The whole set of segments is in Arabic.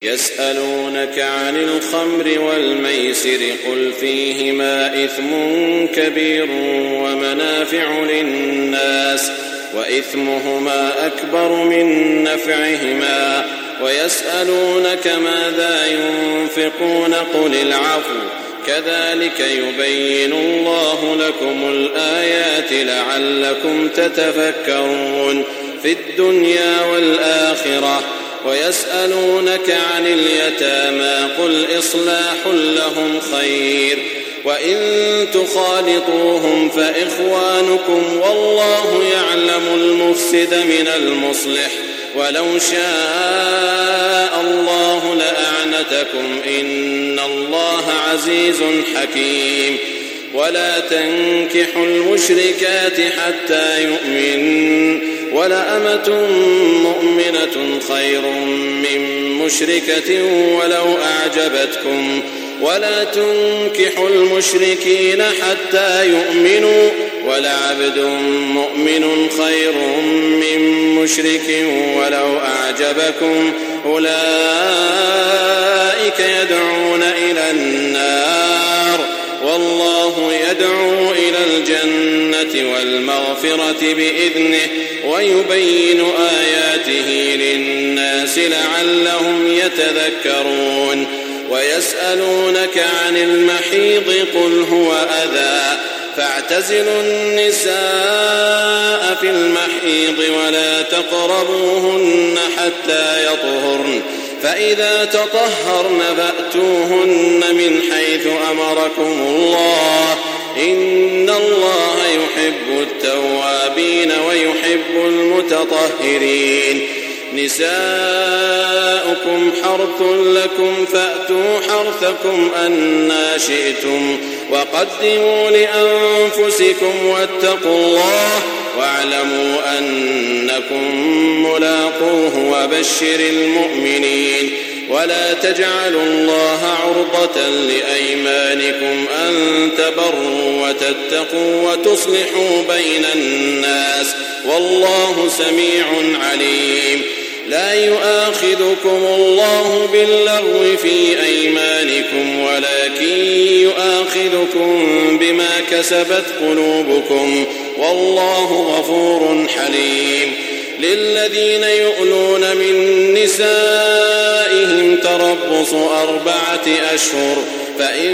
يسألونك عن الخمر والميسر قل فيهما إثم كبير ومنافع للناس وإثمهما أكبر من نفعهما ويسألونك ماذا ينفقون قل العفو كذلك يبين الله لكم الآيات لعلكم تتفكرون في الدنيا والآخرة ويسألونك عن اليتامى قل إصلاح لهم خير وإن تخالطوهم فإخوانكم والله يعلم المفسد من المصلح ولو شاء الله لأعنتكم إن الله عزيز حكيم ولا تنكحوا المشركات حتى يؤمنوا ولأمة مؤمنة خير من مشركة ولو أعجبتكم ولا تنكحوا المشركين حتى يؤمنوا ولعبد مؤمن خير من مشرك ولو أعجبكم أولئك يدعون إلى النار والله يدعو إلى الجنة والمغفرة بإذنه ويبين آياته للناس لعلهم يتذكرون ويسألونك عن المحيض قل هو أذى فاعتزلوا النساء في المحيض ولا تقربوهن حتى يطهرن فإذا تطهرن فأتوهن من حيث أمركم الله إن الله يحب التوابين ويحب المتطهرين نساؤكم حرث لكم فأتوا حرثكم أنى شئتم وقدموا لأنفسكم واتقوا الله واعلموا أنكم ملاقوه وبشر المؤمنين ولا تجعلوا الله عرضة لأيمانكم أن تبروا وتتقوا وتصلحوا بين الناس والله سميع عليم لا يؤاخذكم الله باللغو في أيمانكم ولكن يؤاخذكم بما كسبت قلوبكم والله غفور حليم للذين يؤلون من نسائهم تربص 4 أشهر فإن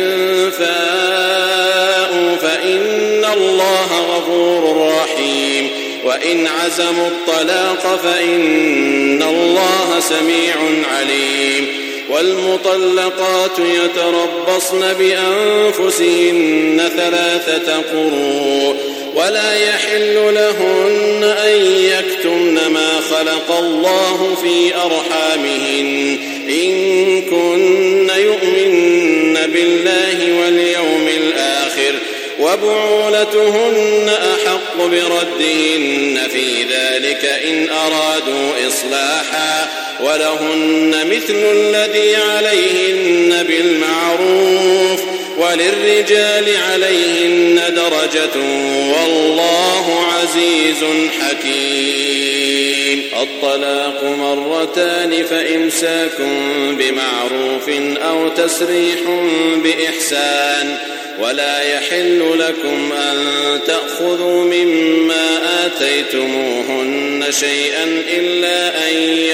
فاءوا فإن الله غفور رحيم وإن عزموا الطلاق فإن الله سميع عليم والمطلقات يتربصن بأنفسهن 3 قروء ولا يحل لهن أن يكتمن ما خلق الله في أرحامهن إن كن يؤمن بالله واليوم الآخر وبعولتهن أحق بردهن في ذلك إن أرادوا إصلاحا ولهن مثل الذي عليهن بالمعروف وللرجال عليهن درجة والله عزيز حكيم الطلاق 2 فإمساك بمعروف أو تسريح بإحسان ولا يحل لكم أن تأخذوا مما آتيتموهن شيئا إلا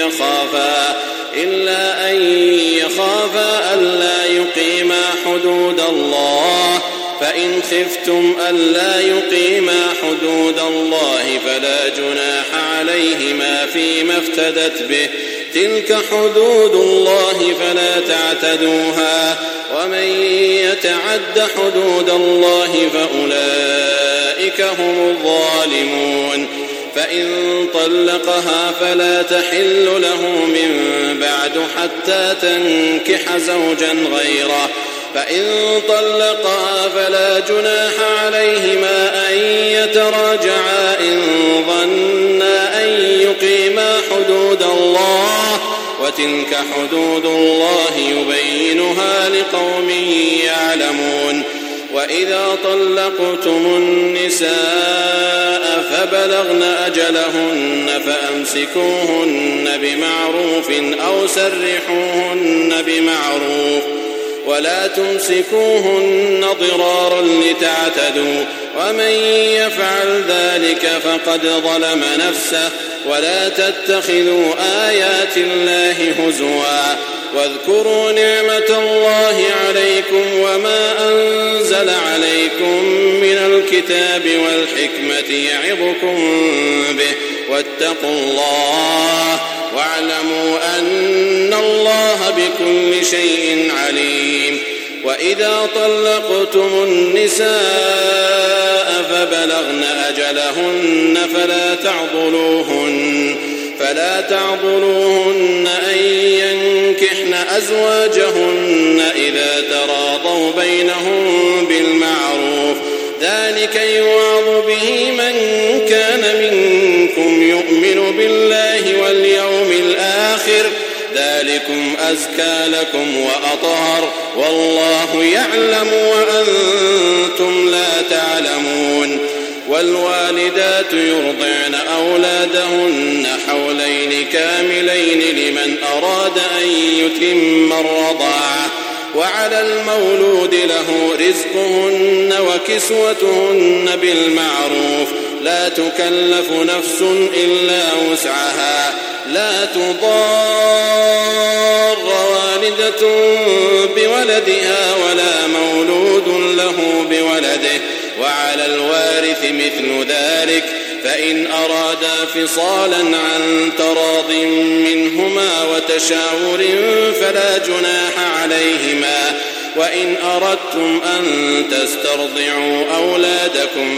أن يخافا ألا يقيما حدود الله فإن خفتم ألا يقيما حدود الله فلا جناح عليهما فيما افتدت به تلك حدود الله فلا تعتدوها ومن يتعد حدود الله فأولئك هم الظالمون فإن طلقها فلا تحل له من بعد حتى تنكح زوجا غيره فإن طلقها فلا جناح عليهما أن يتراجعا إن ظنا أن يقيما حدود الله وتلك حدود الله يبينها لقوم يعلمون وإذا طلقتم النساء فبلغن أجلهن فأمسكوهن بمعروف أو سرحوهن بمعروف ولا تمسكوهن ضرارا لتعتدوا ومن يفعل ذلك فقد ظلم نفسه ولا تتخذوا آيات الله هزوا واذكروا نعمة الله عليكم وما أنزل عليكم من الكتاب والحكمة يعظكم به واتقوا الله واعلموا أن الله بكل شيء عليم. وإذا طلقتم النساء فبلغن أجلهن فلا تعضلوهن أن ينكحن أزواجهن إذا تراضوا بينهم بالمعروف ذلك يوعظ به من كان منكم يؤمن بالله واليوم الآخر ذلكم أزكى لكم وأطهر والله يعلم وأنتم لا تعلمون. والوالدات يرضعن أولادهن حولين كاملين لمن أراد أن يتم الرضاعة وعلى المولود له رزقهن وكسوتهن بالمعروف لا تكلف نفس إلا وسعها لا تضار والدة بولدها ولا مولود له بولده وعلى الوارث مثل ذلك فإن أرادا فصالا عن تراض منهما وتشاور فلا جناح عليهما وإن أردتم أن تسترضعوا أولادكم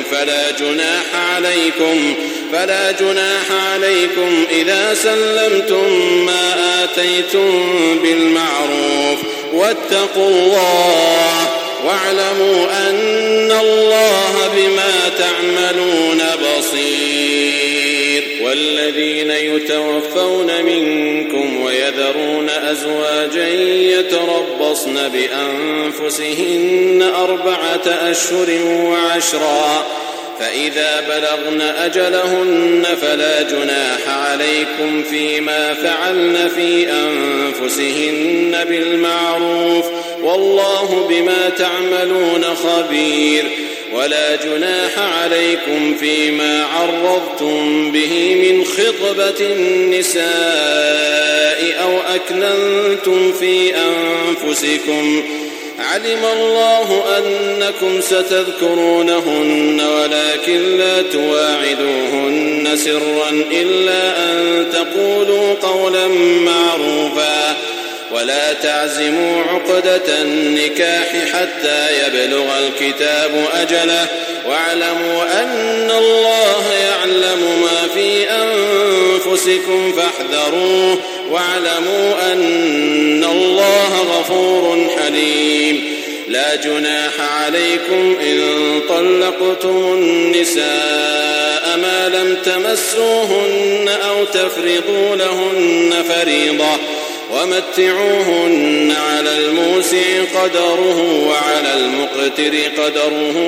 فلا جناح عليكم إذا سلمتم ما آتيتم بالمعروف واتقوا الله واعلموا أن الله بما تعملون بصير. والذين يتوفون منكم ويذرون أزواجا يتربصن بأنفسهن 4 أشهر وعشرا فإذا بلغن أجلهن فلا جناح عليكم فيما فعلن في أنفسهن بالمعروف والله بما تعملون خبير. ولا جناح عليكم فيما عرضتم به من خطبة النساء أو أكننتم في أنفسكم علم الله أنكم ستذكرونهن ولكن لا تواعدوهن سرا إلا أن تقولوا قولا معروفا ولا تعزموا عقدة النكاح حتى يبلغ الكتاب أجله واعلموا أن الله يعلم ما في أنفسكم فاحذروه واعلموا أن الله غفور حليم. لا جناح عليكم إن طلقتم النساء ما لم تمسوهن أو تفرضوا لهن فريضة ومتعوهن على الموسع قدره وعلى المقتر قدره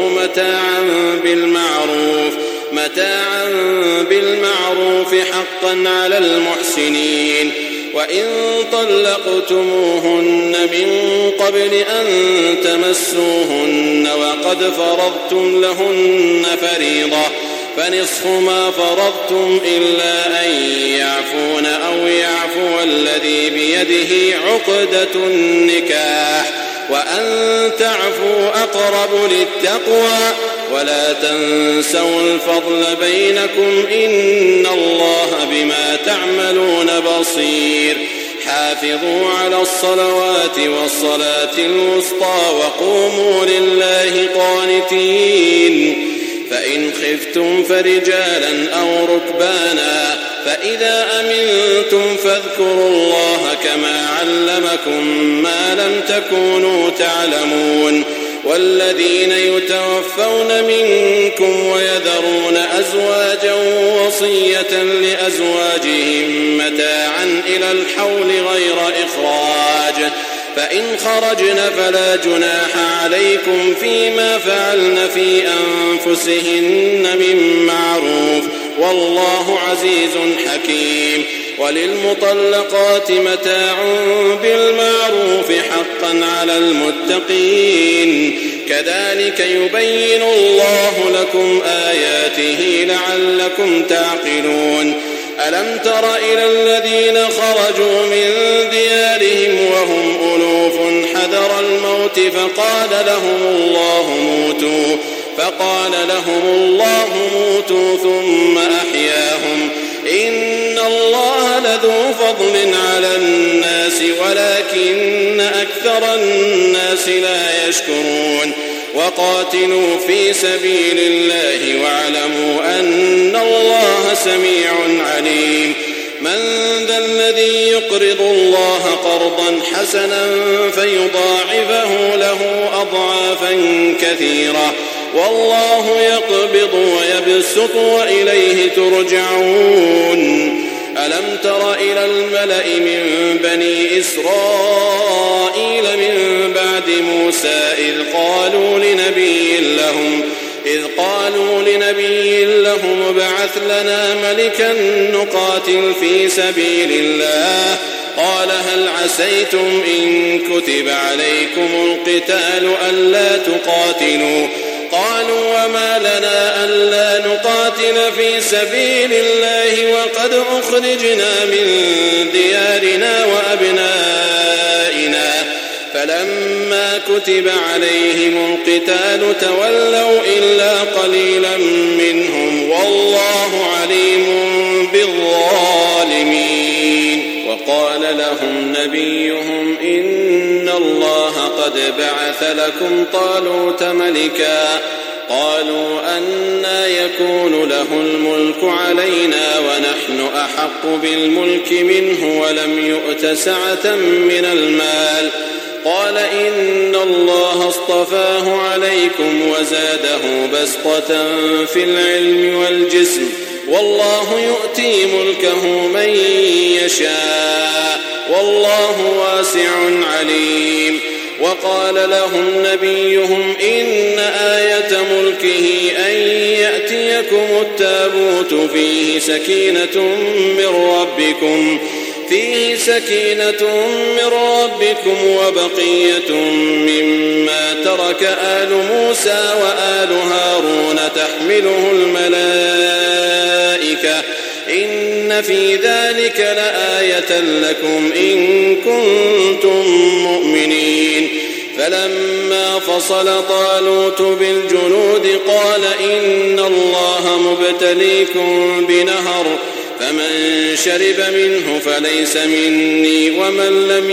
متاعا بالمعروف حقا على المحسنين. وإن طلقتموهن من قبل أن تمسوهن وقد فرضتم لهن فريضة فنصف ما فرضتم إلا أن يعفون أو يعفو الذي بيده عقدة النكاح وأن تعفوا أقرب للتقوى ولا تنسوا الفضل بينكم إن الله بما تعملون بصير. حافظوا على الصلوات والصلاة الوسطى وقوموا لله قانتين. فإن خفتم فرجالا أو ركبانا فإذا أمنتم فاذكروا الله كما علمكم ما لم تكونوا تعلمون. والذين يتوفون منكم ويذرون أزواجا وصية لأزواجهم متاعا إلى الحول غير إخراج فإن خرجن فلا جناح عليكم فيما فعلن في أنفسهن من معروف والله عزيز حكيم. وللمطلقات متاع بالمعروف حقا على المتقين كذلك يبين الله لكم آياته لعلكم تعقلون. ألم تر إلى الذين خرجوا من ديارهم وهم ألوف حذر الموت فقال لهم الله موتوا ثم أحياهم إن الله لذو فضل على الناس ولكن أكثر الناس لا يشكرون. وقاتلوا في سبيل الله واعلموا أن الله سميع عليم. من ذا الذي يقرض الله قرضا حسنا فيضاعفه له أضعافا كثيرة والله يقبض ويبسط وإليه ترجعون. ألم تر إلى الملأ من بني إسرائيل من بعد موسى إذ قالوا لنبي لهم ابعث لنا ملكا نقاتل في سبيل الله قال هل عسيتم إن كتب عليكم القتال ألا تقاتلوا قالوا وما لنا ألا نقاتل في سبيل الله وقد أخرجنا من ديارنا وأبنائنا فلما كتب عليهم القتال تولوا إلا قليلا منهم والله عليم بالظالمين. وقال لهم نبيهم إن الله قد بعث لكم طالوت ملكا قالوا أنى يكون له الملك علينا ونحن أحق بالملك منه ولم يؤت سعة من المال قال إن الله اصطفاه عليكم وزاده بسطة في العلم والجسم والله يؤتي ملكه من يشاء والله واسع عليم. وقال لهم نبيهم إن آية ملكه أن يأتيكم التابوت فيه سكينة من ربكم وبقية مما ترك آل موسى وآل هارون تحمله الملائكة إن في ذلك لآية لكم إن كنتم مؤمنين. فلما فصل طالوت بالجنود قال إن الله مبتليكم بنهر فمن شرب منه فليس مني ومن لم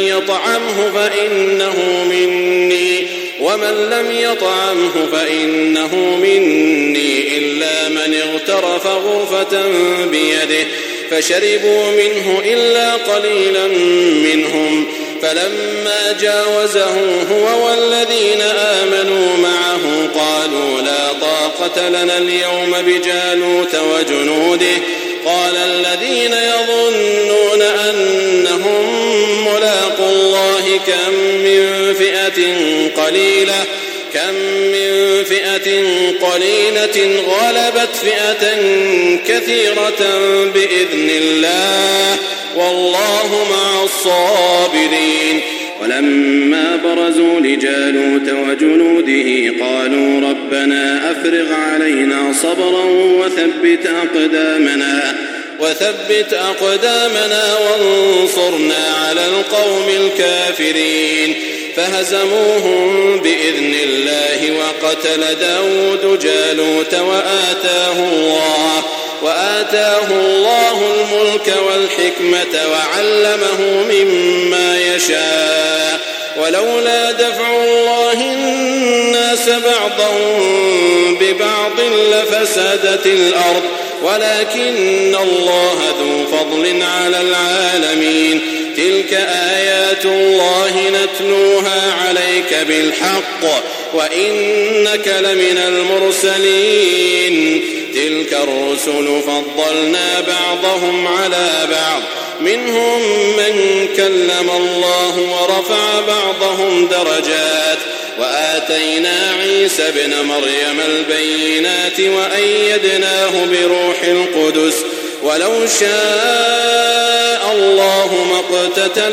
يطعمه فإنه مني إلا من اغترف غرفة بيده فشربوا منه إلا قليلا منهم فلما جاوزه هو والذين آمنوا معه قالوا لا طاقة لنا اليوم بجالوت وجنوده قال الذين يظنون أنهم ملاقو الله كم من فئة قليلة غلبت فئة كثيرة بإذن الله والله مع الصابرين. ولما برزوا لجالوت وجنوده قالوا ربنا أفرغ علينا صبرا وثبت أقدامنا وانصرنا على القوم الكافرين فهزموهم بإذن الله وقتل داود جالوت وآتاه الله الملك والحكمة وعلمه مما يشاء ولولا دفع الله الناس بعضهم ببعض لفسدت الأرض ولكن الله ذو فضل على العالمين. تلك آيات الله نتلوها عليك بالحق وإنك لمن المرسلين. تلك الرسل فضلنا بعضهم على بعض منهم من كلم الله ورفع بعضهم درجات وآتينا عيسى ابن مريم البينات وأيدناه بروح القدس ولو شاء الله ما اقتتل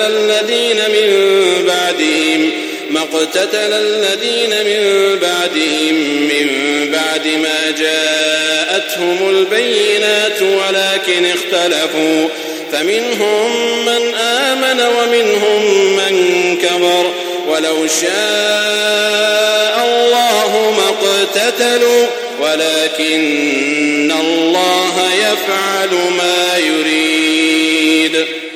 الذين من بعدهم من بعد ما جاءتهم البينات ولكن اختلفوا فمنهم من آمن ومنهم من كفر ولو شاء الله ما اقتتلوا ولكن الله يفعل ما يريد.